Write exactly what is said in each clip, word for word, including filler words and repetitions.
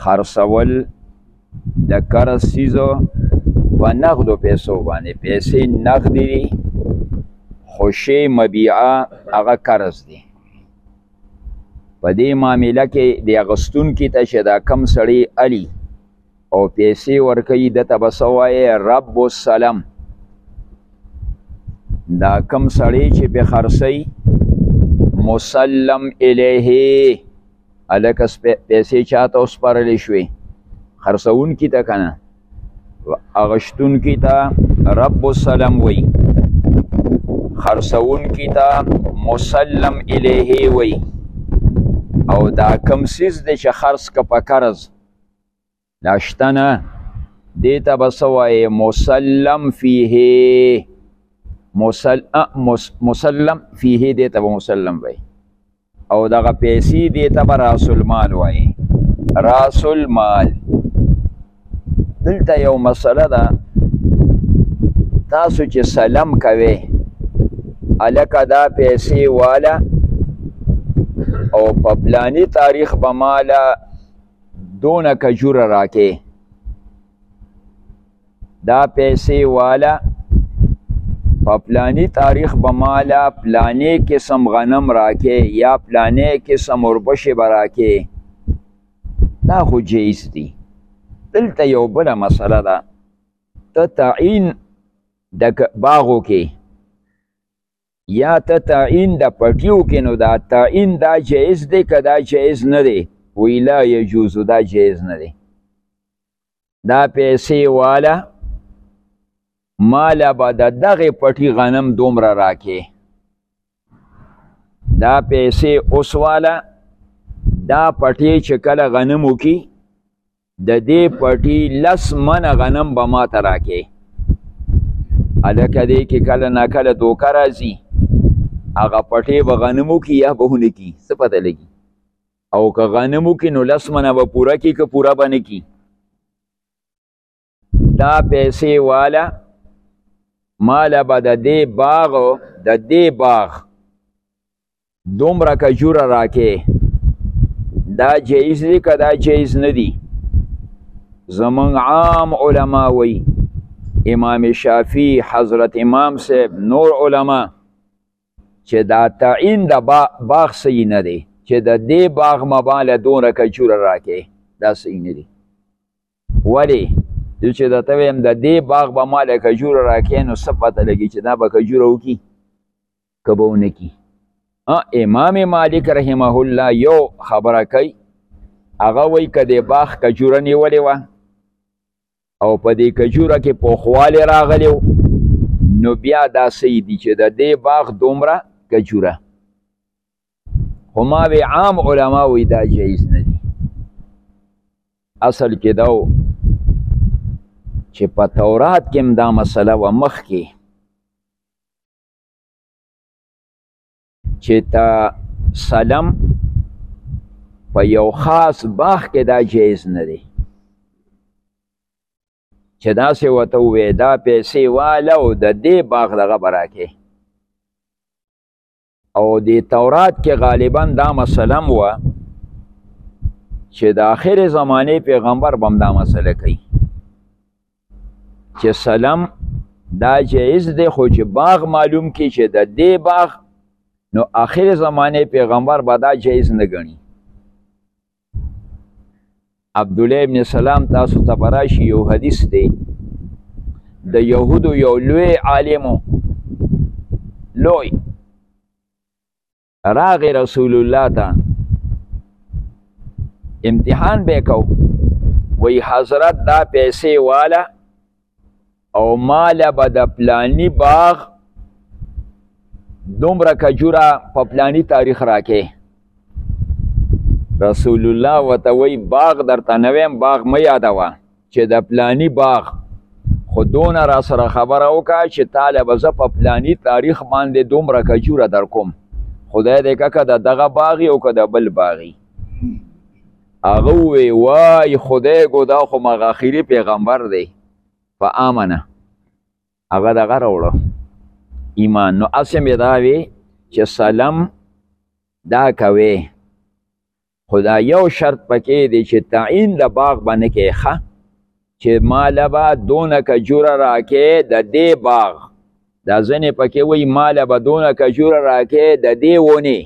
خرڅول د قرض څیزو په نغدو پیسو باندې. پیسې نغدې دي خو شی مبیعه هغه قرض دی. په دې معامله کې د اغوستونکي ته چې دا کم سړی علي او پیسې ورکوي ده ته به څه وایې رب السلم. دا کم سړی چې پې خرڅوي مسلم الیه هلکه پیسې چاته وسپارلې شوې خرڅوونکي ته که نه اغشتونکي ته رب السلم وی خرڅوونکي ته مسلم الیه وی. او دا کم څیز دی چې خرڅ که په قرض دا شته نه دې ته به څه وایې مسلم فیه. مسل... مسلم فیه دې ته به مسلم وی. او دغه پیسې دې ته به راس المال وایي. راس المال دلته یو مسله ده تاسو چې سلم کوئ هلکه دا پیسې واله او په پلاني تاریخ به ماله دونه کجوره راکې. دا پیسې واله په پلانی تاریخ به ماله پلانی قسم غنم راکې یا پلانی قسم وربشې به راکې. دا خو جایز دي. دلته یو بله مسله ده ته تعین د باغو کې یا ته تعین د پټیو کې نو دا تعین دا جایز دی که دا جایز نه دی؟ وی لا یجوزو دا جایز نه دی. دا پیسې واله مالا به د دغې پټي غنم دومره راکې. دا پیسې اوس واله دا پټي چې کله غنم وکي د دې پټي لس منه غنم به ما ته راکې. هلکه دې کې کله ناکله دوکه راځي هغه پټي به غنم وکي یا به ونه کي څه پته لګي. او که غنم وکي نو لس منه به پوره کي که پوره به نه کي. دا پیسې واله مالا به د دې باغ د دې باغ دومره کجوره راکې. دا جایز دی که دا جایز نه دی؟ زمونږ عام علما وی امام شافعی حضرت امام صاحب نور علما چې دا تعین د باغ صحیح نه دی چې د دې باغ مباله دونه کجوره راکې. دا صحیح نه دی. ولې دل چې درته ویم د دې باغ به ماله کجوره راکې نو څه پته لګي چې دا به کجوره وکړي که به ونه کړي. امام مالک رحمه الله یو خبره کوي هغه وایي که د باغ کجوره نیولې وه او په دې کجوره کې پوخوالی راغلی و نو بیا دا صحیح دي چې د دې باغ دومره کجوره. خو ما وی عام علما وایي دا جایز نه دي. اصل کې دا چې په تورات کې هم دا مسله وه مخکې چې ته سلم په یو خاص باغ کې دا جایز نه دی چې داسې ورته ووایې دا پیسې واله او د دې باغ دغه به راکې. او د تورات کې غالبا دا مسله هم وه چې د آخر زمانې پیغمبر به هم دا مسله کوي چې سلم دا جایز دی خو چې باغ معلوم کی چې د دې باغ نو آخر زمانه پیغمبر به دا جایز نه ګڼي. عبدالله ابن سلام تاسو ته به راشي یو حدیث دی د یهودو یو لوی عالمو لوی راغی رسول الله ته امتحان به کو وی حضرت دا پیسې والا او مال به د پلانی باغ دومره کجوره په پلانی تاریخ راکې. رسول الله ورته وی باغ درته نه ویم باغ مه یادوه چې د پلانی باغ خو دونه را سره خبره وکړه چې تاله به زه په پلانی تاریخ باندې دومره کجوره در کوم خدای دې که که د دغه باغي او که د بل باغي. هغه ووی وای خدای ګو دا خو مغه آخري پیغمبر دی فآمنه هغه دغه راوړه ایمان. نو اسم یې دا وی چې سلام دا کوي خدا یو شرط پکې دی چې تعین د باغ باندې کې ښه چې ماله به دونه کجوره راکې د دې باغ دا ځینې پکې وایي ماله به دونه کجوره راکې د دې ونې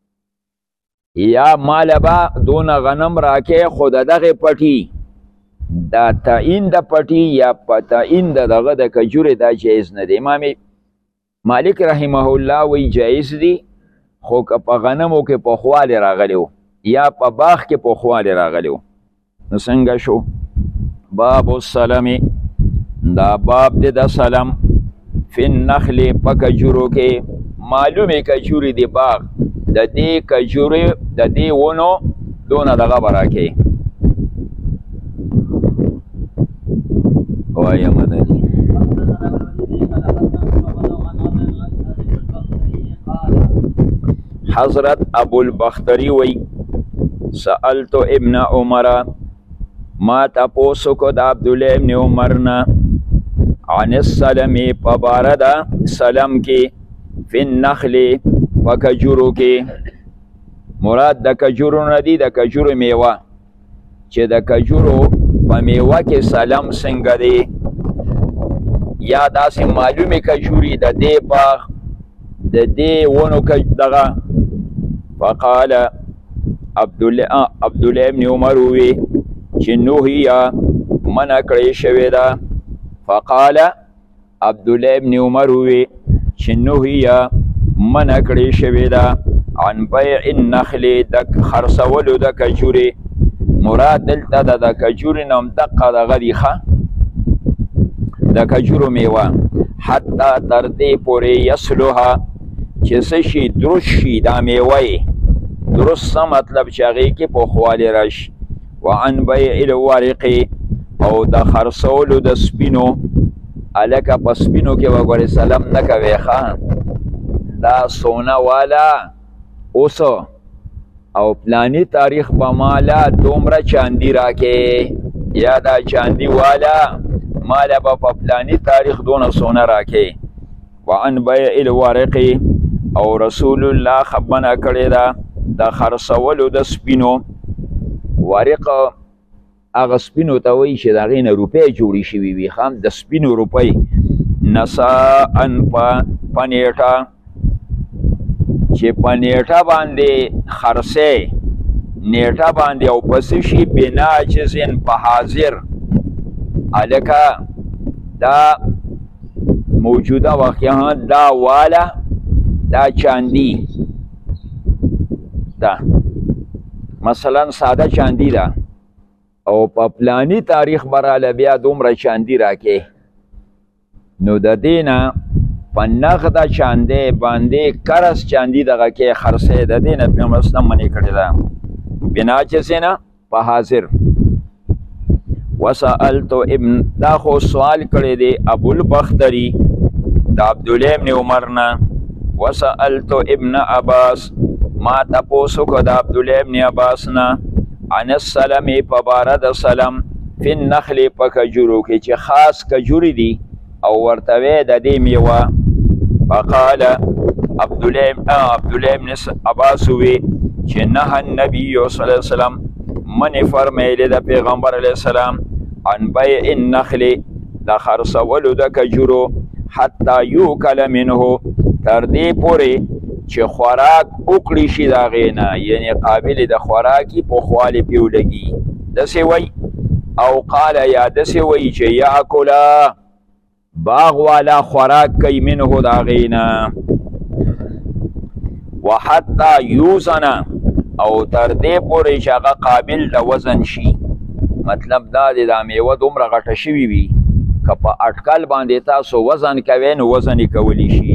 یا ماله به دونه غنم راکې خو د دغې پټي دا تعین د پټي یا په تعین د دغه د کجورې دا جایز نه دی. امام مالک رحمه الله وی جایز دی خو که په غنمو کې پخوالی راغلی و یا په باغ کې پخوالی راغلی و. نو څنګه شو؟ باب السلام دا باب دی د سلام فی النخل په کجورو کې. معلومې کجورې دی باغ د دې کجورې د دې ونو دونه دغه به راکې وایم مدني. حضرت ابو البختری وی سألت ابن عمر ما تپوسو کو د عبدالله ابن عمرنا عن السلام پبارد سلام کی فی النخل په کجورو کې. مراد د کجورو نه دی د کجورو میوه چې د کجورو په میوه کې سلام څنګه دی یا داسې معلومې کجوري د دې باغ د دې ونو دغه. فقال عبدالله ابن عمر وی چې نهیه منع کړی شوې ده. فقال عبدالله ابن عمر وی چې نهیه منع کړی شوې ده عن بیع النخل د خرڅولو د کجورې. مراد دلته د کجورې نه هم دقه دغه دی ښه د کجورو میوه حتی تر دې پورې یصلها چې څه شي درست شي دا میوه یې درست څه مطلب چې هغې کې پخوالی راشي. وعن بیع الورق او د خرڅولو د سپینو. هلکه په سپینو کې به ګورې سلام نه کوې ښه دا سونه والا اوس او پلانی تاریخ به مالا دومره چاندي راکې یا دا چاندي والا مالا به په پلانی تاریخ دونه سونه راکې. وعن بیع الورق او رسول الله خبنه کړې ده د خرڅولو د سپینو. ورق هغه سپینو ته وایي چې د هغې نه روپۍ جوړې شوي وي خام د سپینو روپۍ نساءن په نیټه چې په نیټه باندې خرڅې نیټه باندې او پس شي بناجزن په حاضر. هلکه دا موجوده واقعا دا والا دا چاندي دا مثلا ساده چاندي ده او په پلانی تاریخ براله بیا دومره چاندي راکې نو د دې نه په نغده چاندی باندې کرس چاندي دغه کې خرڅې د دې نه پیغمبر اسلام منع کړې ده بناجزنه په حاضر. وسألت ابن دا خو سوال کړی دی ابو البختری د عبدالله ابن عمر نه. وسألت ابن عباس ما تپوسو کو د عبدالله ابن عباس نه عن السلام په باره د سلام فی النخل په کجورو کې چې خاص کجوري دي او ورته د دې میوه. فقال عبدالله ابن عباس وی چې نهى النبي صلی الله علیه وسلم منع فرمایلی د پیغمبر علیه السلام عن بیع النخل د خرڅولو د کجورو حتی یوکل منه تر دې پورې چې خوراک وکړي شي د هغې نه یعنې قابل د خوراکي پخوالی پې ولګي. داسې وی او قال یا داسې وی چې یاکله باغ والا خوراک کوي منه د هغې نه. وحتی یوزن او تر دې پورې چې هغه قابل د وزن شي. مطلب دا دی دا میوه دومره غټه شوي وي که په اټکل باندې تاسو وزن کوئ نو وزن یې کولی شي.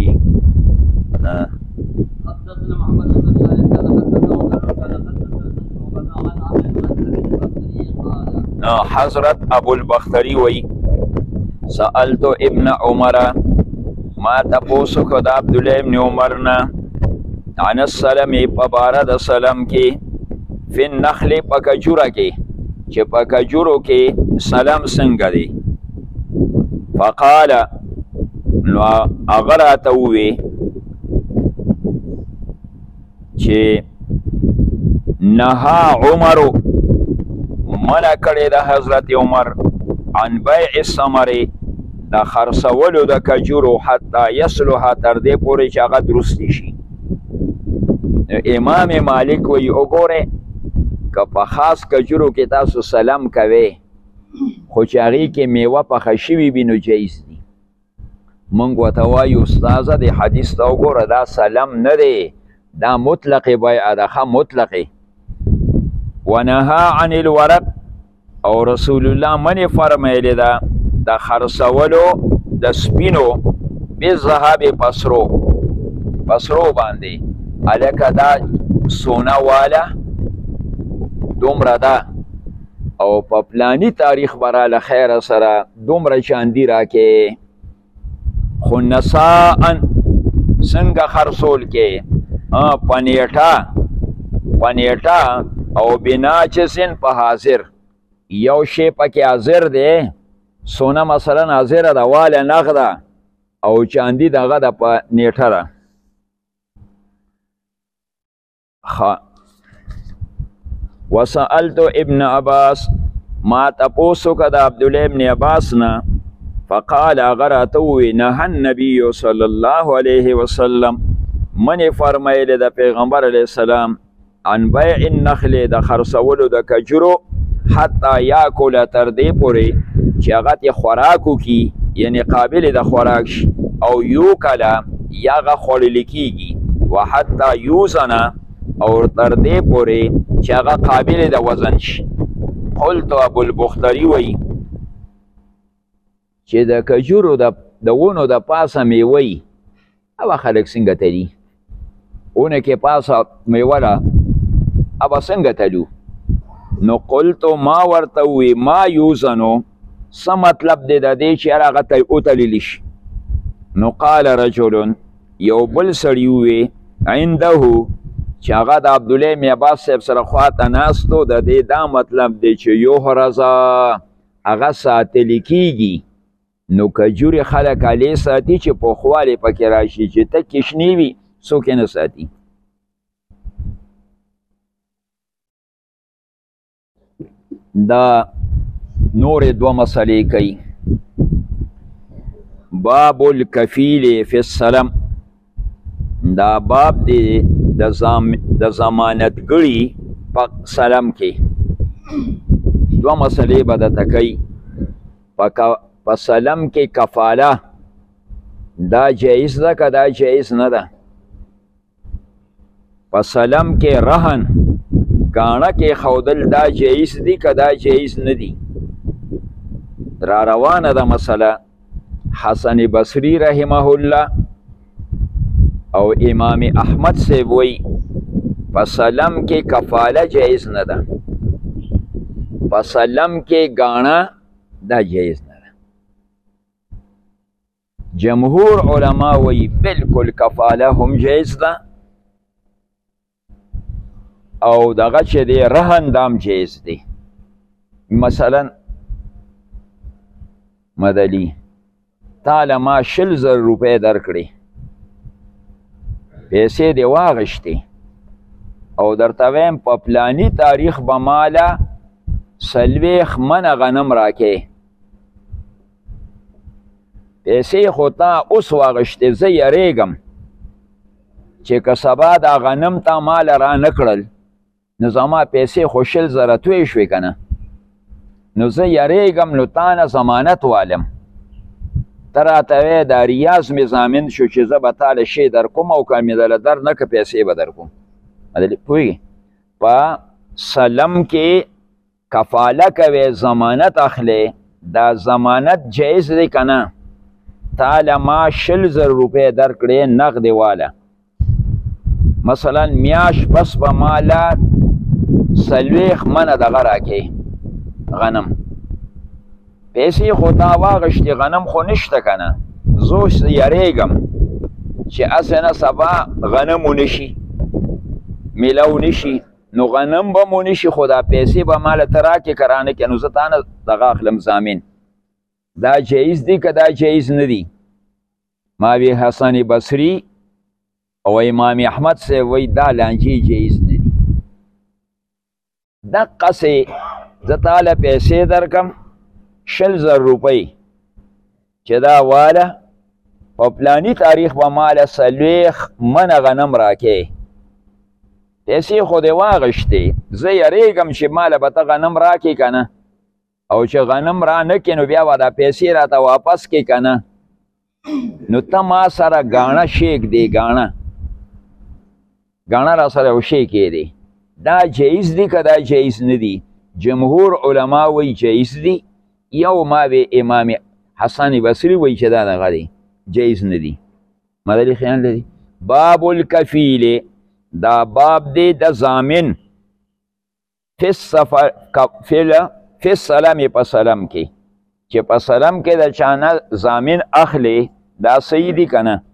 حضرت ابو البختری وی سألت ابن عمر ما تپوسو کو د عبدالله ابن عمر نه عن السلام په باره د سلام کې فی النخل په کجوره کې چې په کجورو کې سلام څنګه دی. فقال نو هغه راته ووی چې نها عمر منع کړی د حضرت عمر عن بیع الثمر د خرڅولو د کجورو حتی یصلح تر دې پورې چې هغه درستی شي. امام مالک وی وګوره که په خاص کجورو کې تاسو سلام کوئ خو چې هغې کې میوه پخه شوي وي نو جایز دي. موږ ورته وایو استاذه د حدیث ته وګوره دا سلام نه دی دا مطلقې بیعه ده ښه مطلقې. ونها عن الورق او رسول الله منې فرمیلې ده د خرڅولو د سپینو بالذهب پسرو پسرو باندې هلکه دا سونه واله دومره ده او په پلانی تاریخ براله خیره سره دومره چاندي راکې خو نساءن څنګه خرڅول کې په نیټه په نیټه او بناچسن په حاضر یو شی پکې حاضر دی سونه مثلا حاضره ده واله نغده او چاندي دغه ده په نیټه ده. وسألت ابن عباس ما تپوسو که د عبدالله ابن عباس نه فقال غراتوی نهى النبي صلی الله علیه وسلم منی فرمایلی د پیغمبر علیه السلام عن بیع النخل د خرڅولو د کجورو حتی یاکل تر دې پورې چې هغه ترې خوراک وکړي یعنی قابل د خوراک شي او یوکله یا هغه خوړلی کېږي و حتی یوزنه او تر دې پورې چې هغه قابل د وزن شي. قلت ابو البختري وی چې د کجورو د ونو د پاسه میوه وي هغه خلک څنګه تلي ونه کې پاسه میوه ده هغه څنګه تلو نو قلت ما ورته وی ما یوزنو څه مطلب دی د دې چې هغه وتللی شي. نو قال رجل یو بل سړي ووی عنده چې هغه د عبدالله ابن عباس صاحب سره خواته ناستو د دې دا مطلب دی چې یحرزه هغه ساتلی کېږي نو کجورې خلک هلې ساتي چې پوخوالی پکې راشي چې ته کشنې وي څوک یې نه ساتي. دا نورې دوه مسلې کوي. باب الکفیل فی السلم دا باب دی د ضمانتګړي په سلم کې دوه مسلې به درته کوي. په سلم کې کفاله دا جایز ده که دا جایز نه ده. په سلم کې رهن ګاڼه کې ښودل دا جایز دي که دا جایز نه دي. را روانه ده مسله. حسن بصری رحمه الله او امام احمد صاحب وی په سلم کې کفاله جایز نه ده په سلم کې ګاڼه دا جایز نه ده. جمهور علما وی بالکل کفاله هم جایز ده او دغه چې دی رهن دام جایز دی. مثلا مدلی تاله ما شل زر روپۍ درکړي پیسې دې واغشتې او درته ویم په پلاني تاریخ به ماله څلوېښت منه غنم راکې پیسې خو تا اوس واغشتې زه یریږم چې که سبا دا غنم تا ماله را نه کړل نو زما پیسې خو شل زره توی شوې که نه نو زه یریږم نو تا نه ضمانت والم ته راته وی دا ریاض مې ضامن شو چې زه به تاله شی در کوم او که مې دله در نه که پیسې به در کوم. پوهېږې په سلم کې کفاله کوې ضمانت اخلې دا ضمانت جایز دی که نه. تاله ما شل زر روپۍ درکړې نغدې واله مثلا میاش بس به ماله څلوېښت منه دغه راکې غنم پیسې خو تا واغشتې غنم خو نشته که نه زه اوس یریږم چې هسې نه سبا غنم ونشي میله ونشي نو غنم به مو نشي خو دا پیسې به ماله ته راکې که رانه کې نو زه تا نه دغه اخلم ضامن. دا جایز دی که دا جایز نه دی؟ ما وی حسن بصری او امام احمد صاحب وی دا لانجې جایز نه دي. دقسې زه تاله پیسې درکم شل زر روپۍ چې دا واله په پلاني تاریخ به ماله څلوېښت منه غنم راکې پیسې خو دې واغشتې زه یریږم چې ماله به ته غنم راکې که نه او چې غنم را نه کړې نو بیا به دا پیسې راته واپس کړې که نه نو ته ما سره ګاڼه شیک دی ګاڼه ګاڼه را سره یو شی کېدی دا جایز دی که دا جایز نه دی جمهور علما وی جایز دی یو ما به امام حسن بصری وی چې دا دغه دی جایز نه دی مدلی خیال لري باب الکفیل دا باب دی د ضامن فی السفر فی السلام په سلام کې چې په سلام کې د چانه ضامن اخلي دا صحیح دی که نه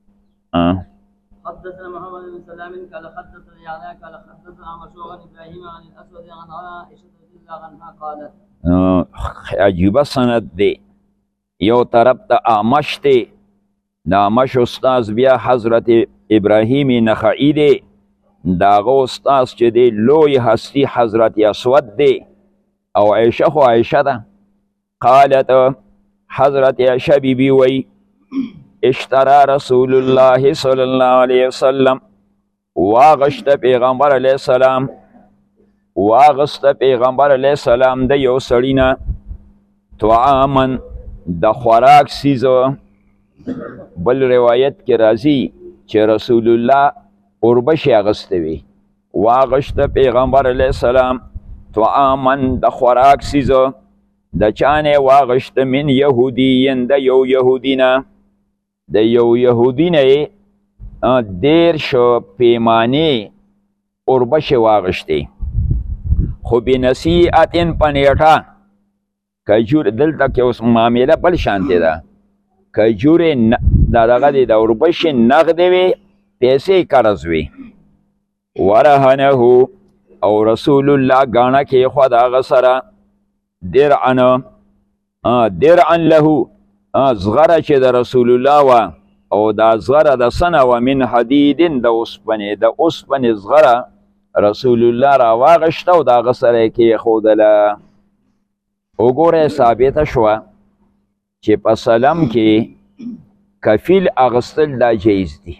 حدثنا محمد بن سلام قال حدثنا يعلى قال حدثنا مشهور عن ابراهيم عن الاسود عن عائشه رضي الله عنها قالت عجیبه سند دی یو طرف ته اعمش دی د اعمش استاذ بیا حضرت ابراهیم نخعی دی داغه استاذ چې دی لوی هستی حضرت اسود دی او عایشه خو عایشه ده قالت حضرت عایشه بیبی وی اشترى رسول الله صلی الله علیه وسلم واغشت پیغمبر علیه السلام واغشت پیغمبر علیه السلام د یو سړی نه طعامن د خوراک سیزو بل روایت کې راځي چې رسول الله اوربشې اغسته وي واغشت پیغمبر علیه السلام طعامن د خوراک سیزو د چانه واغشت من یهودین د یو یهودی نه د یو یهودی نه دیر شو پیمانې اوربشې واغشتې خو بنصیحتن په نیټه کجور دلته کې اوس معامله بل شانتې ده کجورې دا دغه دی د اوربشې نغدې وي پیسې قرض وي ورهنه او رسول الله ګاڼه کېښوده هغه سره درعن درعن له زغره چې د رسول الله وه او دا زغره د څه نه وه من حدیدن د اوسپنې د اوسپنې زغره رسول الله راواغشته او د هغه سره یې کېښودله وګوره ثابته شوه چې په سلم کې کفیل اغستل دا جایز دی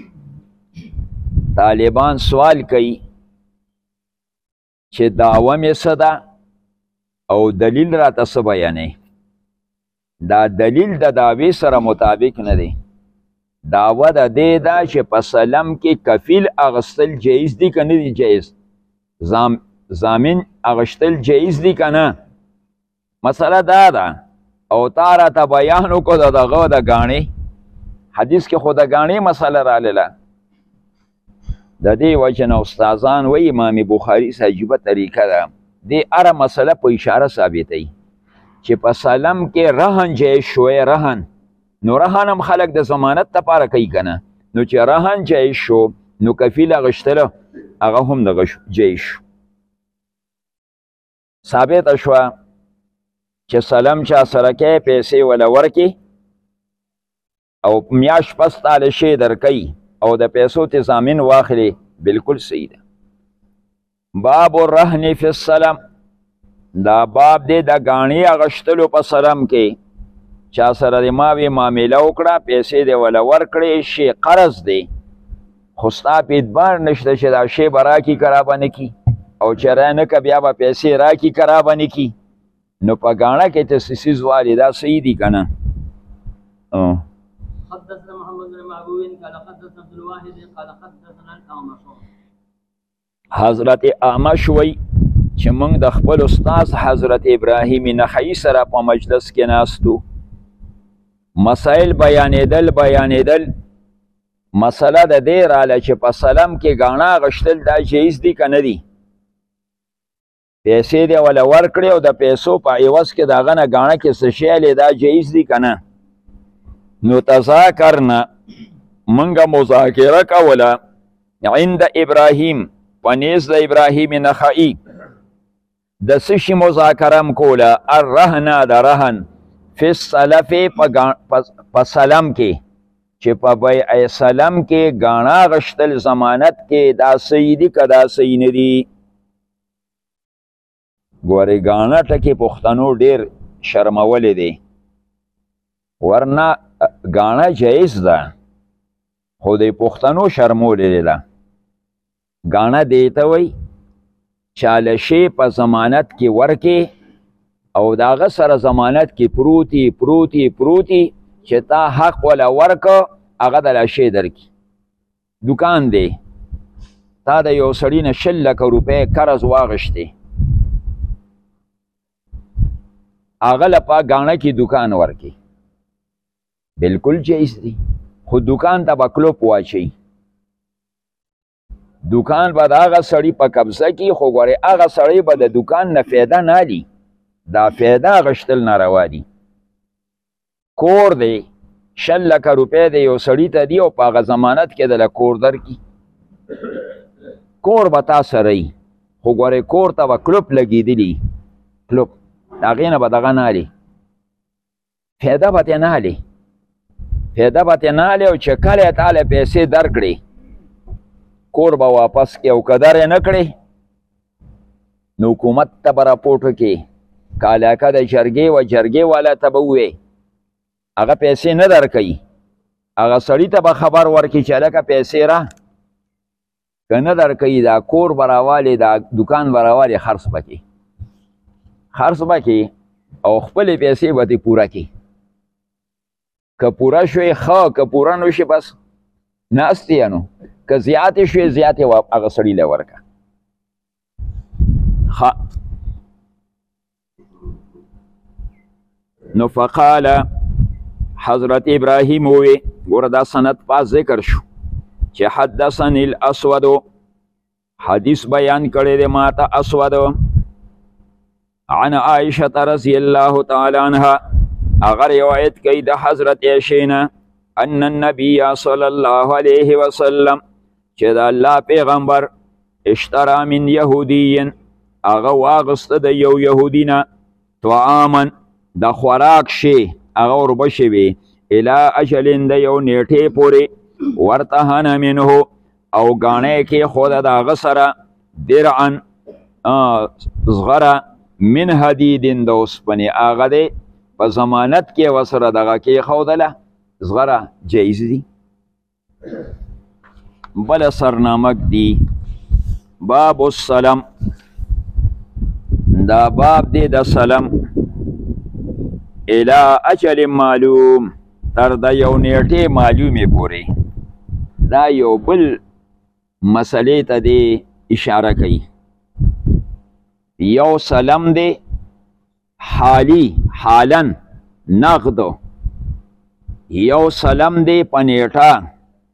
طالبان سوال کوي چې دعوه مې څه ده او دلیل راته څه بیانوي دا دلیل د دعوې سره مطابق نه دی دعوه د دې ده چې په سلم کې کفیل اغستل جایز دی که نه دی جایز ضامن اغشتل جایز دی که نه مسله دا ده او تا راته بیان وکړو د دغه د ګاڼې حدیث کې خو د ګاڼې مسله راغله د دې وجه نه استادان وایي امام بخاري څه عجیبه طریقه ده دې هره مسله په اشاره ثابتوي چې په سلم کې رهن جایز شوی رهن نو رهن هم خلک د ضمانت لپاره کوي که نه نو چې رهن جایز شو نو کفیل اغشتله هغه هم دغه جایز شو ثابته شوه چې سلم چا سره کې پیسې وله ورکې او میاشت پس تاله شی درکوي او د پیسو ته ضامن واخلي بالکل صحیح ده باب الرهن فی السلم دا باب دی د ګاڼې اغشتلو په سلم کې چا سره د ما وی معامله وکړه پیسې دی وله ورکړې شی قرض دی خو ستا په اعتبار نشته چې دا شی به راکي که را به نه کي او چې را نه که بیا به پیسې راکي که را به نه کي نو په ګاڼه کې ته څه والي دا صحیح دي که نه حدثنا محمد بن معبود قال حدثنا عبد الواحد قال حدثنا الاعمش حضرت اعمش وی چې موږ د خپل استاد حضرت ابراهیم نخعی سره په مجلس کې ناستو مسائل بیانېدل بیانېدل مسله د دې راله چې په سلم کې ګاڼه غشتل دا جایز دي که نه دي پیسې دی وله ورکړې او د پیسو په عوض کې د هغه نه ګاڼه کې څه شی دا جایز دي که نه نو تذاکرنا منګه مذاکره کوله عند ابراهیم په نیز د ابراهیم نخعی د څه شي مذاکره م کوله الرهنه د رهن فی السلف په سلم کې چې په بیع سلم کې ګاڼه غشتل ضمانت کې دا صحیح دي که دا صحیح نه دي ګورې ګاڼه ټکې پښتنو ډېر شرمولی دی ورنه ګاڼه جایز ده خو د پښتنو شرمولی دی ده ګاڼه دی ته وایي چاله شی په ضمانت کې ورکې او د هغه سره ضمانت کې پروتي پروتي پروتي چې تا حق وله ورکه هغه دله شی درکړي دوکان دی تا د یو سړي نه شل لکه روپۍ قرض واغشتې هغه له په ګاڼه کې دوکان ورکړي بلکل جایز دی خو دوکان ته به کلوپ واچوي دوکان به د هغه سړي په قبضه کې خو ګورې هغه سړی به د دوکان نه فایده نه لي دا فایده غشتل ناروا دي کور دی شل لکه روپۍ د یو سړي ته دي او په هغه ضمانت کې دله کور درکړي کور به تا سره وي خو ګورې کور ته به کلوپ لګېدلي کلوپ د هغې نه به دغه نه هلي فایده به ترې نه هلي فایده به ترې نه هلي او چې کله یې تاله پیسې درکړي کور به واپس کې او که در یې نه کړې نو حکومت ته به راپورټ وکړي که علاقه د جرګې و جرګې والا ته به ووایي هغه پیسې نه درکوي هغه سړي ته به خبر ورکړي چې هلکه پیسې را که نه درکوي دا کور به راوالي دا دوکان به راوالي خرڅ به کړي خرڅ به کړي او خپلې پیسې به ترې پوره کړي که پوره شوې ښه که پوره نه شي بس ناست یې نو که زیاتې شوې زیاتې هغه سړي له ورکړه ښه نو فقال حضرت ابراهیم ووی ګوره دا سند پاس ذکر شو چې حدثني الاسود حدیث بیان کړی دی ما ته اسود عن عائشه رضی الله تعالی عنها هغه روایت کوي د حضرت عایشې نه ان النبي صلی الله علیه وسلم چې د الله پیغمبر اشترا من یهودی هغه واغسته د یو یهودي نه طعاما د خوراک شی هغه وربشې وي الی اجل د یو نیټې پورې ورتهنه منه او ګاڼې کې خوده د هغه سره درعا زغره من حدیدن د اوسپنې هغه دی په ضمانت کې ورسره دغه کې ښودله زغره جایز دي بله سرنامک دی باب السلام دا باب دی د سلام الى اجل معلوم تر د یو نیټې معلومې پورې دا یو بل مسلې ته دی اشاره کوي یو سلام دی حالی حالن نقد یو سلام دی په نیټه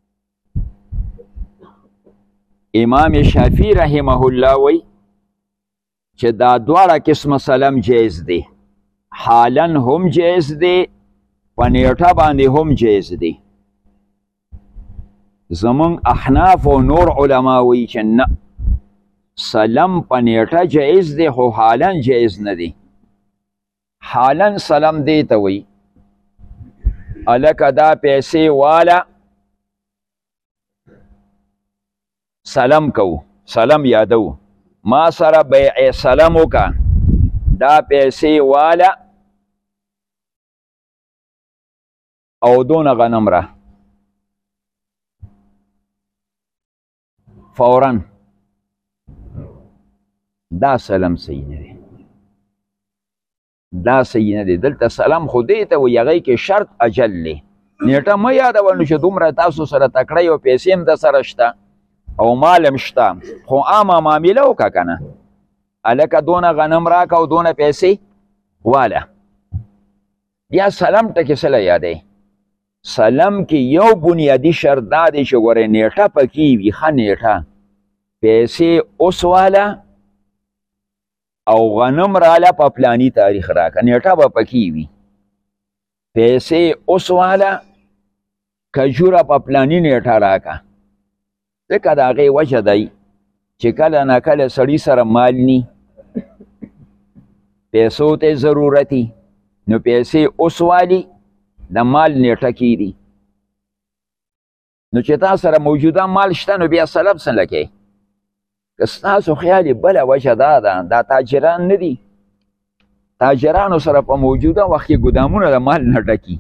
امام شافعی رحمه الله وی چې دا دواړه قسمه سلام جایز دی حالن هم جایز دی په نیټه باندې هم جایز دی زمون احناف او نور علما وی چې نه سلام په نیټه جایز دی خو حالن جایز نه دی حالن سلام دی ته وی الکه دا پیسې والا سلام کو سلام یادو ما سره بیع سلام وکا دا پیسې والا او دون غنم را فورا دا سلام صحیح نه دی دا صحیح نه دی دلته سلام خو دې ته وایي هغې کې شرط اجل دی نیټه مه یادوه نو چې دومره تاسو سره تکړه او پیسې هم د سره شته او مال هم شته خو عامه معامله وکړه که نه هلکه دونه غنم راکه او دونه پیسې واله یا سلام ټکې څه له یادوي سلام کې یو بنیادي شرط دا دی چې ګورې نیټه پکې وي ښه نیټه پیسې اوس واله او غنم راله په پلانی تاریخ راکه نیټه به پکې وي پیسې اوس واله کجوره په پلانی نیټه راکه ځکه د هغې وجه دی چې کله نه کله سړي سره مال نی پیسو ته ضرورتي نو پیسې اوس والي د مال نیټه کېږي نو چې تا سره موجوده مال شته نو بیا سلب څنګه کوې که ستاسو خیال بله وجه دا ده دا تاجران نه دي تاجرانو سره په موجوده وخت کې ګدامونه د مال نه ډکي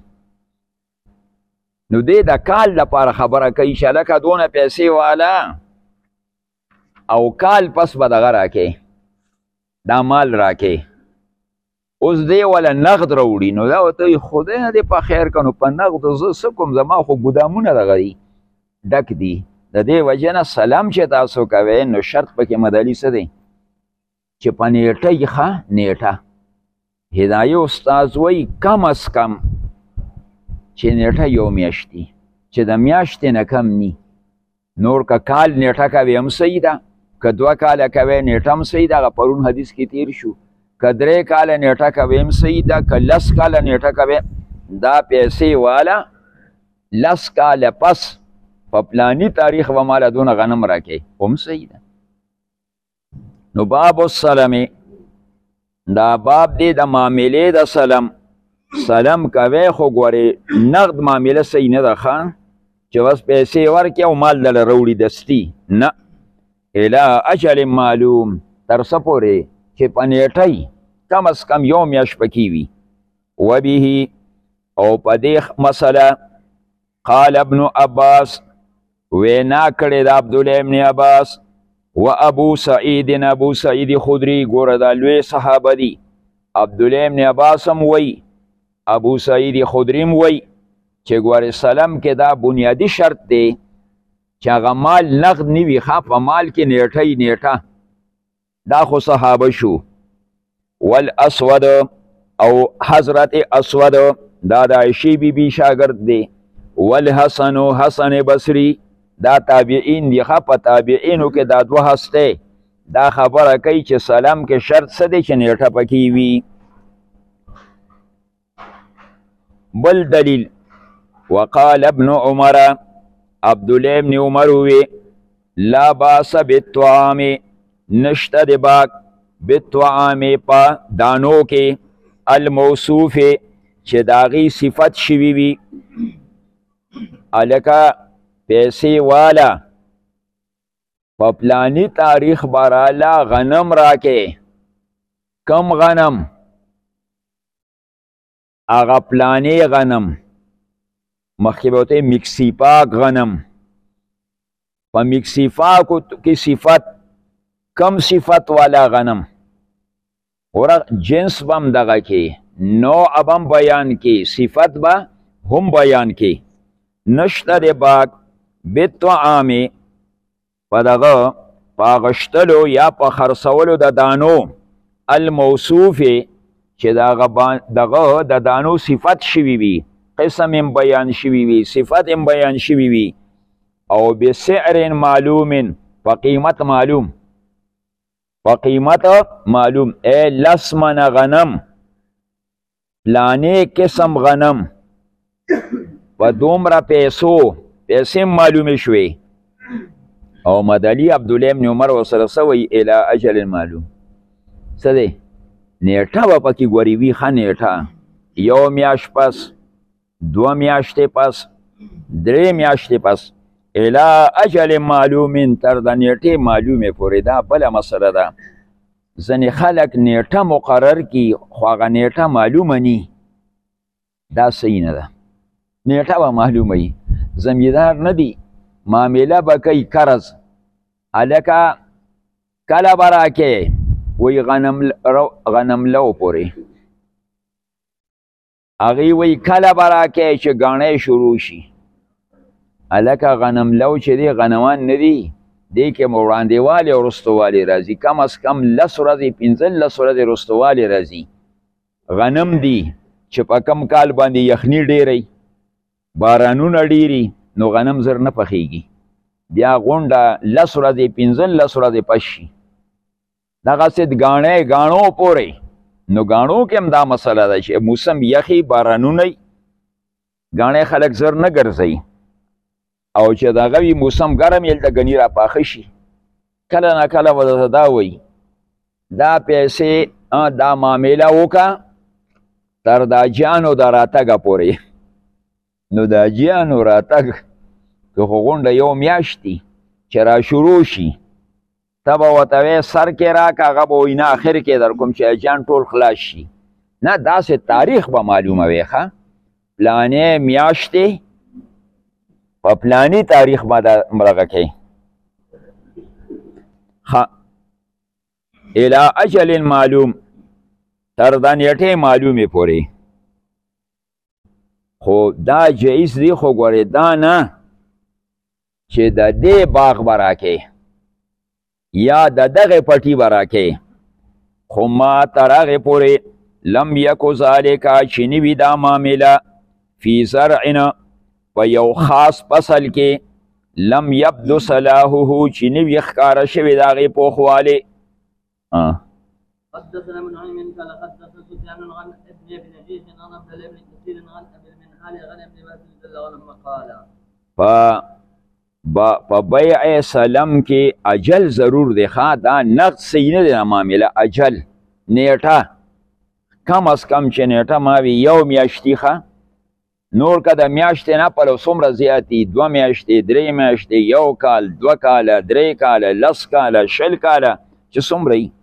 نو دی د کال لپاره خبره کوي چې لکه دونه پیسې والا او کال پس به دغه راکې دا مال راکې اوس دی ولا نغد راوړي نو دا ورته خدای دې په خیر که نو په نغدو زه څه کوم زما خو ګدامونه دغه دي ډک دي د دې وجې نه سلام چې تاسو کوئ نو شرط پکې مدلي څه دی چې په نیټه یې ښه نیټه هدایه استاذ وایي کم از کم چې نیټه یو میاشتي چې د میاشتې نه کم نی نور که کال نیټه کوي هم صحیح ده که دوه کاله کوي نیټه هم صحیح ده هغه پرون حدیث کې تیر شو که درې کاله نیټه کوي هم صحیح ده که لس کاله نیټه کوي دا پیسې والا لس کاله پس په پلاني تاریخ به ماله دونه غنم راکوي هم صحیح ده نو باب السلمې دا باب دی د معاملې د سلم سلم کوي خو ګورې نقد معامله صحیح نه ده ښه چې بس پیسې ورکړي او مال دله راوړي دستي نه الی اجل معلوم تر څه پورې چې په نیټه کم از کم یو میاشت پکې وي وبه او په دې مسله قال ابن عباس وینا کړې د عبدالله ابن عباس و ابو سعید ابو سعید خدری ګوره دا لوی صحابه دي عبدالله ابن عباس هم وی ابو سعید خدری هم وی چې ګوره سلم کې دا بنیادی شرط دی چې هغه مال نقد نه وي ښه په مال کې نیټه نیټه دا خو صحابه شو والاسود او حضرت اسود دا د عایشې بی بی شاگرد دی والحسن حسن بصری دا تابعین دی ښه په تابعینو کې دا دوه هسته دا خبره کوي چې سلام کې شرط څه دی چې نیټه پکې وي بل دلیل وقال ابن عمر عبدالله ابن عمر وی لا باس بالطعام نشته د باک بالطعام په دانو کې الموصوف چې د هغې صفت شوي وي هلکه پیسې والا په پلانی تاریخ براله غنم راکې کم غنم هغه پلانی غنم مخکې به ورته مکسیپاک غنم په مکسیپاکو کې صفت کم صفت والا غنم ورق جنس به هم دغه کې نوع به هم بیان کې صفت به هم بیان کې نشته د باک بالطعام په دغه په اغشتلو یا په خرڅولو د دانو الموصوف چې دغه د دانو صفت شوي وي قسم هم بیان شوي وي صفت هم بیان شوي وي او بسعر معلوم په قیمت معلوم په قیمت معلوم ای لس من غنم پلانې قسم غنم په دومره پیسو پیسې معلومې شوې او مدلی عبدالله ابن عمر ورسره څه وایي الی اجل معلوم څه دی نیټه به پکې ګورې وي ښه نیټه یو میاشت پس دوه میاشتې پس درې میاشتې پس الی اجل معلوم تر د نیټې معلومې پورې دا بله مسله ده ځینې خلک نیټه مقرر کي خو هغه نیټه معلومه ني دا صحیح نه ده نیټه به معلومه وي زمیندار نه دی معامله به کوي قرض هلکه کله به راکې وایي غنم لو پورې هغې وایي کله به راکې چې ګاڼۍ شروع شي هلکه غنم لو چې دی غنمان نه دي دې کې مو وړاندېوالې او رستوالې راځي کم از کم لس ورځې پنځلس ورځې رستوالې راځي غنم دي چې په کم کال باندې یخني ډېری بارانونه ډېري نو غنم زر نه پخیږي بیا غونډه لس ورځې پنځلس ورځې پس شي دغسې د ګاڼۍ ګاڼو پورې نو ګاڼو کې هم دا مسله ده چې موسم یخي بارانونه ګاڼۍ خلک زر نه ګرځوي او چې دغه وي موسم ګرم یې هلته ګني راپاخه شي کله نه کله به درته دا وایي دا پیسې دا معامله وکړه تر د اجیانو د راتګه پورې نو د اجیانو راتګ که خو غونډه یو میاشت دي چې را شروع شي ته به ورته وایې سر کې راکړه هغه به وایي نه اخر کې در کوم چې اجان ټول خلاص شي نه داسې تاریخ به معلومه وي ښه پلانې میاشتې په پلاني تاریخ به دغه کوي ښه الی اجل معلوم تر دا نیټې معلومې پورې خو دا جایز دی خو ګورې دا نه چې د دې باغ به راکې یا د دغې پټي به راکې خو ما تر هغې پورې لم یکو ذالکه چې نه وي دا معامله فی زرعنا په یو خاص فصل کې لم یبدو صلاحه چې نه وي ښکاره شوې د هغې پوخوالی حدثنا من علم قال حدثنا سفيان عن ابن ابي نجيح عن عبد الله بن كثير عن ابي المنهال عن ابن مسعود رضي الله عنه قال په بیع سلم کې اجل ضرور دی ښه دا نقد صحیح نه دی معامله اجل نیټه کم از کم چې نیټه ما وي یو میاشتي ښه نور که د میاشتې نه پلو څومره زیاتې دوه میاشتې درې میاشتې یو کال دوه کاله درې کاله لس کاله شل کاله چې څومره وي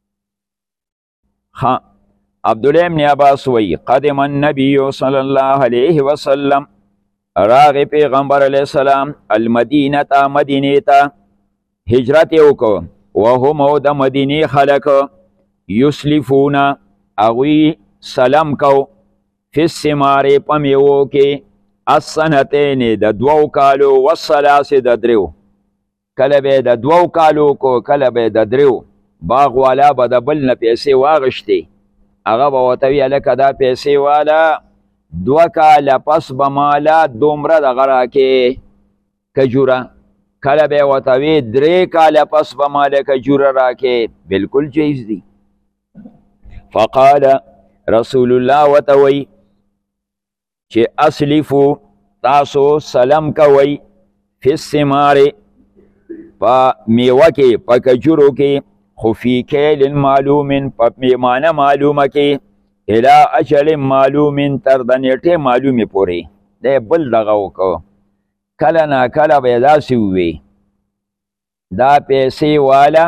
ها عبدالله ابن عباس وی قدم النبی صلی الله علیه وسلم راغ پیغمبر علیه السلام المدینه تا مدینه تا هجرت وکړو وهم د مدینه خلق یسلفون اغوی سلام کو فی الثمار په میوو کې السنتین د دوو کالو والثلاث د دریو کله به د دوو کالو کو کله به د دریو باغ والا به د بل نه پیسې واغشتې هغه به ورته وي هلکه دا پیسې والا دوه کاله پس به ماله دومره دغه راکې کجوره کله به یې ورته وي درې کاله پس به ماله کجوره راکې بلکل جایز دي فقال رسول الله ورته وی چې اسلفو تاسو سلم کوئ فی الثمار په میوه کې په کجورو کې خو فی کیل معلوم په پیمانه معلومه کې الی اجل معلوم تر د نیټې معلومې پورې دی بل دغه وکړو کله ناکله به یې داسې ووي دا پیسې والا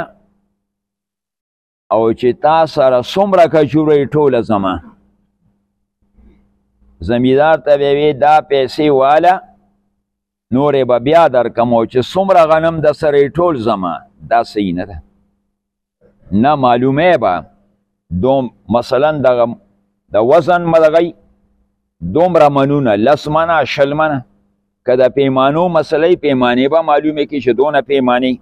او چې تا سره څومره کجورې ټوله زما زمیندار ته به وي دا پیسې والا نورې به بیا درکم او چې څومره غنم د سره ټول زما دا صحیح نه ده نه معلومه به دوم مثلا دغه د وزن مدغی دومره منونه لس منه شل منه که د پیمانو مسئله پیمانې به معلومه کې چې دونه پیمانې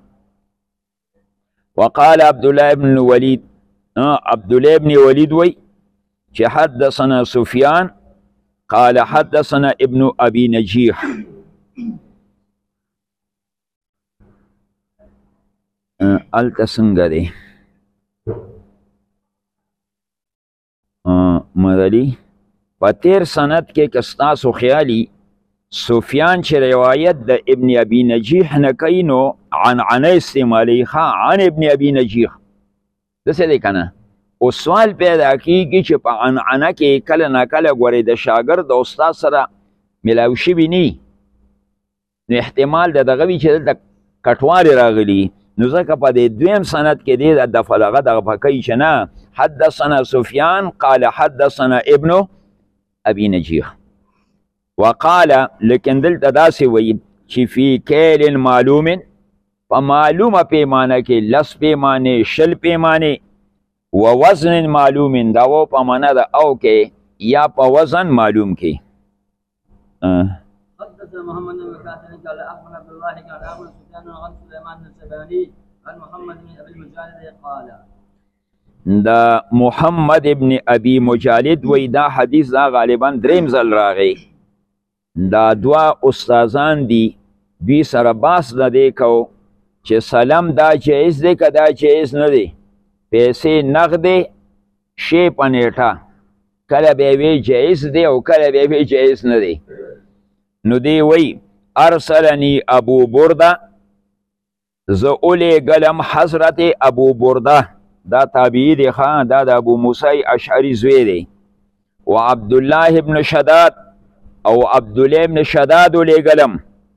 وقال عبدالله ابن ولید عبدالله ابن ولید وی چې حدثنا سفیان قال حدثنا ابن ابي نجيح الته څنګه دی مدلی په تیر سند کې که ستاسو خیالي سفیان چې روایت د ابن ابي نجيح نه کوي نو عنعنه استعمالي ښه عن ابن ابي نجيح داسې دی که نه او سوال پیدا کېږي چې په عنعنه کې کله ناکله ګورې د شاګرد او استاد سره میلاو شوي نه نو احتمال د دغه وي چې دلته کټوارې راغلي نو ځکه په دې دویم سند کې دی د دغه دغه پکوي چې نه حدثنا سفیان قال حدثنا ابن ابي نجيح وقال لیکن دلته داسې وایي چې فی کیل معلوم په معلومه پیمانه کې لس پیمانې شل پیمانې و وزن معلوم دا و په معنا د او کې یا په وزن معلوم کې حدثنا محمد بن كثير قال اخبرنا عبد الله قال اخبرنا سفيان عن سليمان السباني عن محمد بن ابي المجالد قال دا محمد ابن ابي مجالد وی دا حدیث دا غالبا دریم ځل راغی دا دوا استادان دي دوی سره باس نه دی کو چې سلام دا جایز دی که دا جایز نه دی پیسې نغدې شی په نیټه کله به وی جایز دی او کله به وی جایز نه دی نو دی وی ارسلنی ابو برده زه اولیږلم حضرت ابو برده دا تابعی دی ښه دا د ابو موسی اشعري زوی دی و عبدالله ابن شداد او عبدالله ابن شداد اولیږلم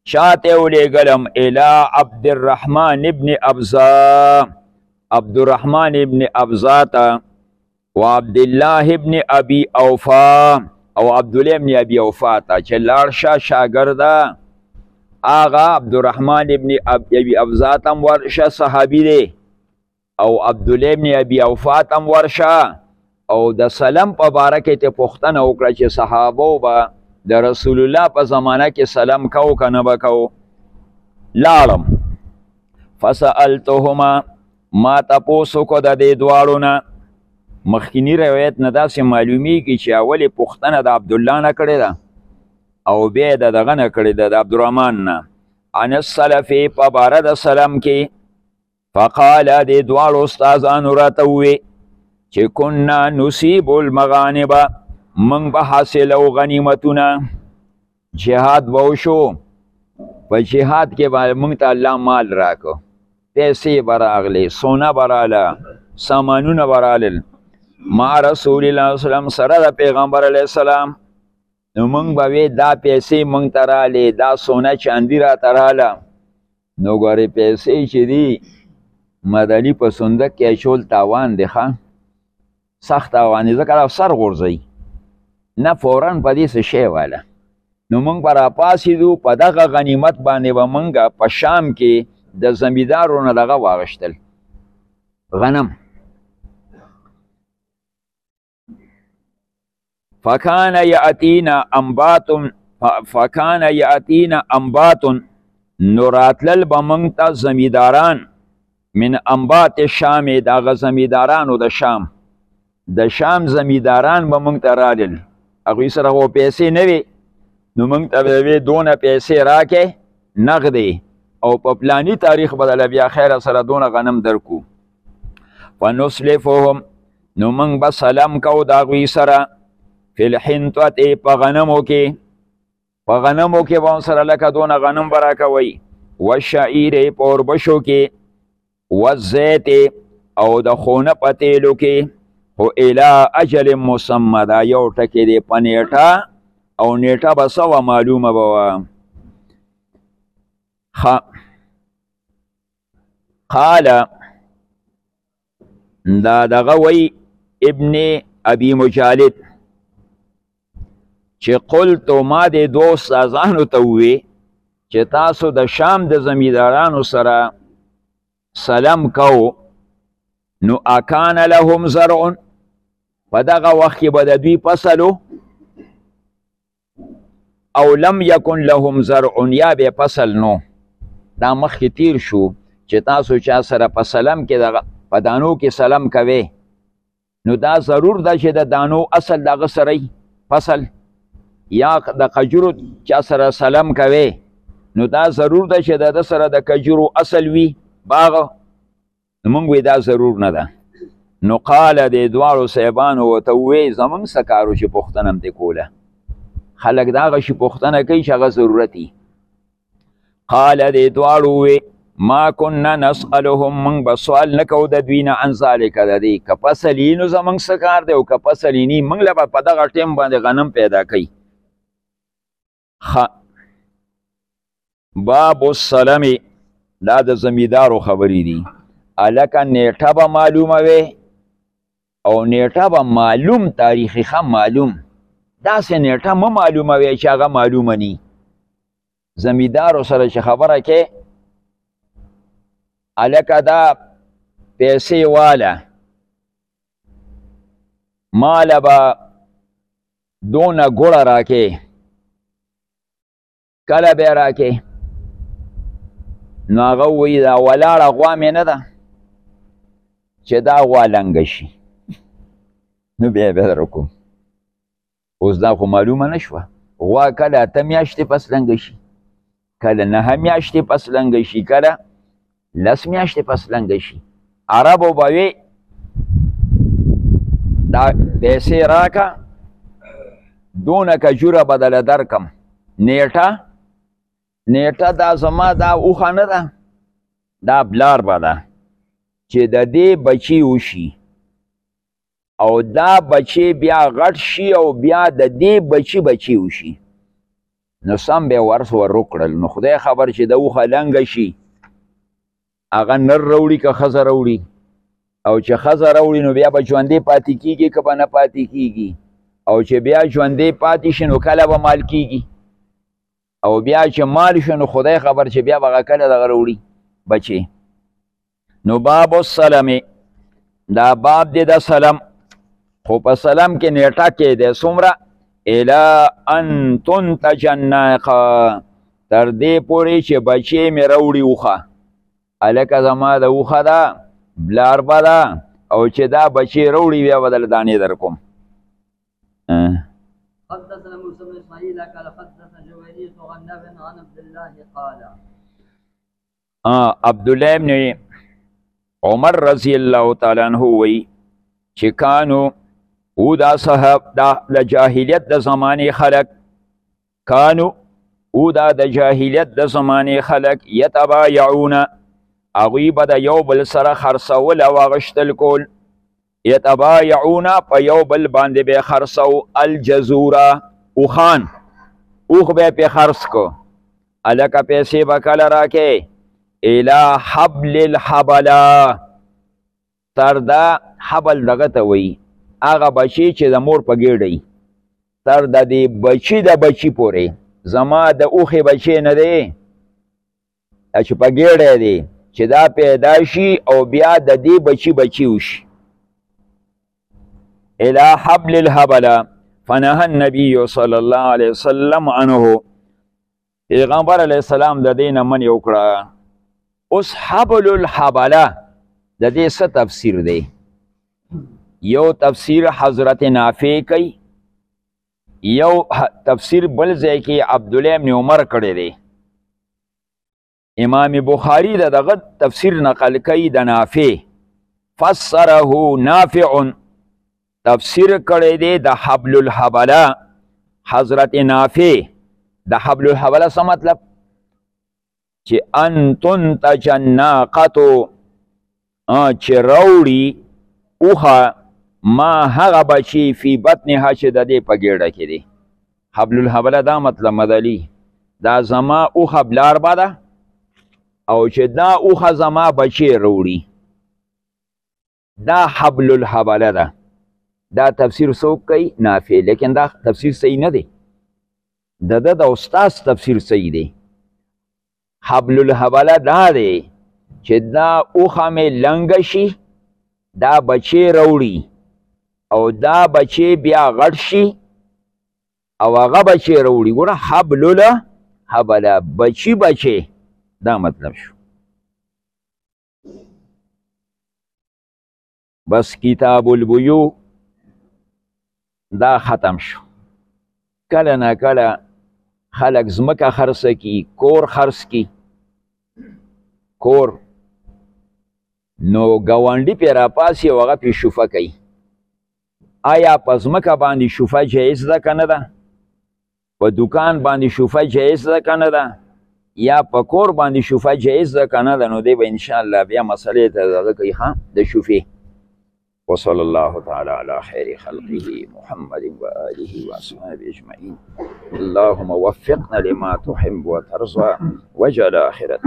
چاته ولېږلم الی عبد الرحمن ابن ابزا عبد الرحمن ابن ابزا ته و عبد الله ابن ابي اوفا او عبد الله ابن ابي اوفا ته چې لاړ شه شاګرده هغه عبد الرحمن ابن ابي ابزا ته ورشه صحابي دی او عبد الله ابن ابي اوفا ته ورشه او د سلام په باره کې ته پوښتنه وکړه چې صحابه به د رسول الله په زمانه کې سلام کو که نه به کو. لاړم فسألتهما ما تپوس وکړو د دې دواړو نه. مخکینی روایت نه داسې معلومیږي چې اولې پوښتنه د عبدالله نه کړې ده او بیا یې د دغه نه کړې ده د عبدالرحمن نه عن السلفې په باره د سلام کې. فقال دې دواړو استادانو راته ووې چې کنا نصیب المغانبه من به حاصلو غنیمتونه. جهاد به وشو په جهاد کې به موږ ته الله مال راکو پیسې به راغلې سونه به راله سامانونه به رالل ما رسول الله صلی الله علیه وسلم سره د پیغمبر علیه السلام. نو موږ به وې دا پیسې موږ ته رالې دا سونه چاندي راته راله. نو ګورې پیسې چې دي مدني په صندوق کې اچول تاوان دی ښه سخت تاوان دی ځکه سر غورځوي نه فوراً په دې څه شی واله. نو موږ به راپاڅېدو په دغه غنیمت باندې به موږ په شام کې د زمیندارو نه دغه واغشتل غنم. فکان یأتینا انبات فکان یأتینا انبات نو راتلل به موږ ته زمینداران من انبات الشام دغه زمیندارانو د شام د شام زمینداران به موږ ته رالل. هغوی سره خو پیسې نه وې نو موږ ته به وې دونه پیسې راکې نغدې او په پلاني تاریخ به دله بیا خیره سره دونه غنم درکو. فنسلفهم نو موږ به سلام کوو د هغوی سره فی الحنطة په غنمو کې په غنمو کې به سره لکه دونه غنم به راکوئ والشعیر په اوربشو کې والزیت او د خونه په تیلو کې خو الی اجل مسمى دا یو ټکی دی په نیټه او نیټه به څه وه معلومه به وه. قال دا دغه وی ابن ابي مجالد چې قلتو ما دې دو استادانو ته ووې چې تاسو د شام د زمیندارانو سره سلام کو نو اکان لهم زرع په دغه وخت کې به د دوی فصل او لم یکن لهم زرع یا به فصل نو. دا مخکې تیر شو چې تاسو چا سره په سلام کې دغه په دانو کې سلام کوئ نو دا ضرور ده چې د دانو اصل دغه سره فصل یا د کجورو چا سره سلام کوئ نو دا ضرور ده چې د ده سره د کجورو اصل وي باغ. موږ وی دا ضرور نه ده. نو قال دې دواړو صاحبانو ورته ووې زموږ څه کار و چې پوښتنه م دې کوله خلک د هغه شي پوښتنه کوي چې هغه ضرورت وي. قال دې دواړو ووې ما كنا نسألهم موږ به سوال نه کوو د دوی نه عن ذلک د دې که فصل یي نو زموږ څه کار دی او که فصل یي نه موږ له به په دغه ټیم باندې غنم پیدا کوي. باب السلام دا د زمیندارو خبرې دي. الکه نیټه به معلومه وي او نیټه به معلوم تاریخي ښه معلوم داسې نیټه مه معلومه وي چې هغه معلومه ني. زمیندارو سره چې خبره کې الکه دا پیسې واله ماله به دونه ګوړه راکې کله به یې راکې نو هغه ووایي دا ولاړه غوا مې نه ده چې دا غوا لنګه شي نو بیا یې بیا درکوم. اوس دا خو معلومه نه شوه غوا کله اته میاشتې پس لنګه شي کله نهه میاشتې پس لنګه شي کله لس میاشتې پس لنګه شي. عربو به وی دا پیسې راکه دونه کجوره به دله درکم نیټه نیټه دا زما دا اوښه نه ده دا بلار به ده چې د دې بچی وشي او دا بچی بیا غټ شي او بیا د دې بچی بچی وشي نو سم به ورس ور وکړل. نو خدای خبر چې د اوښه لنګه شي هغه نر راوړي که ښځه راوړي، او چې ښځه راوړي نو بیا به ژوندی پاتې کېږي که به نه پاتې کېږي، او چې بیا ژوندی پاتې شي نو کله به مال کېږي، او بیا چې مال شو نو خدای خبر چې بیا به هغه کله دغه راوړي بچې. نو باب السلم، دا باب دی د سلم، خو په سلم کې نیټه کې دی څومره؟ الی ان تنتج الناقه، تر دې پورې چې بچې مې راوړي اوښه. هلکه زما د اوښه ده بلاربه ده، او چې دا بچې راوړي بیا به دله دانې در کوم. حدثنا موسى بن اسماعيل قال حدثنا جويرية عن نافع عن عبد الله قال عبد الله بن عمر رضی الله تعالی عنہ وی چې کانو او دا صحاب دا د جاهلیت د زمانې خلق، کانو او دا د جاهلیت د زمانې خلق یتبایعون، هغوی به د یو بل سره خرڅول او اغشتل کول. یتبایعون په یو بل باندې به خرڅو الجزوره، اوښان، اوښ به یې پې خرڅ کو. هلکه پیسې به کله راکې الی حبل الحبله، تر دا حبل دغه ته وایي هغه بچی چې د مور په ګېډه وي، تر د دې بچي د بچي پورې. زما د اوښې بچی نه دی چې په ګېډه دی، چې دا پیدا شي او بیا د دې بچي بچي وشي. الی حبل الحبله فنهى النبي صلی الله علیه وسلم عنه، پیغمبر علیه السلام د دې نه منع وکړه. اوس حبل الحبله د دې څه تفسیر دی؟ یو تفسیر حضرت نافع کوي، یو تفسیر بل ځای کې عبدالله بن عمر کړی دی. امام بخاری د دغه تفسیر نقل کوي د نافع، فسره نافع، تفسیر کړی دی د حبل الحبله حضرت نافع. د حبل الحبله څه مطلب؟ چې ان تنتج الناقه، چې راوړي اوښه ما هغه بچي فی بطنها چې د دې په ګېډه کې دی. حبل الحبله دا مطلب مدلی، دا زما اوښه بلاربه ده او چې دا اوښه زما بچی راوړي، دا حبل الحبله ده. دا تفسیر څوک کوي؟ نافع. لیکن دا تفسیر صحیح نه دی، د ده د استاذ تفسیر صحیح دی. حبل الحبله دا دی چې دا اوښه مې لنګه شي، دا بچی راوړي، او دا بچی بیا غټ شي او هغه بچی راوړي. ګوره حبل الحبله بچی بچی، دا مطلب شو. بس کتاب البیوع دا ختم شو. کله نه کله خلق ځمکه خرڅه کی، کور خرڅ کی، کور نو ګاونډي پې راپاسي او هغه پې شوفه کوي. آیا په ځمکه باندې شوفه جایز ده که نه ده؟ په دوکان باندې شوفه جایز ده که نه ده؟ یا په کور باندې شوفه جایز ده که نه ده؟ نو دی به انشاءالله بیا مسئلې ته دغه کوي ښه د شوفې. وصلى الله تعالى على خير خلقه محمد وآله وأصحابه أجمعين. اللهم وفقنا لما تحب وترضى واجعل آخرتنا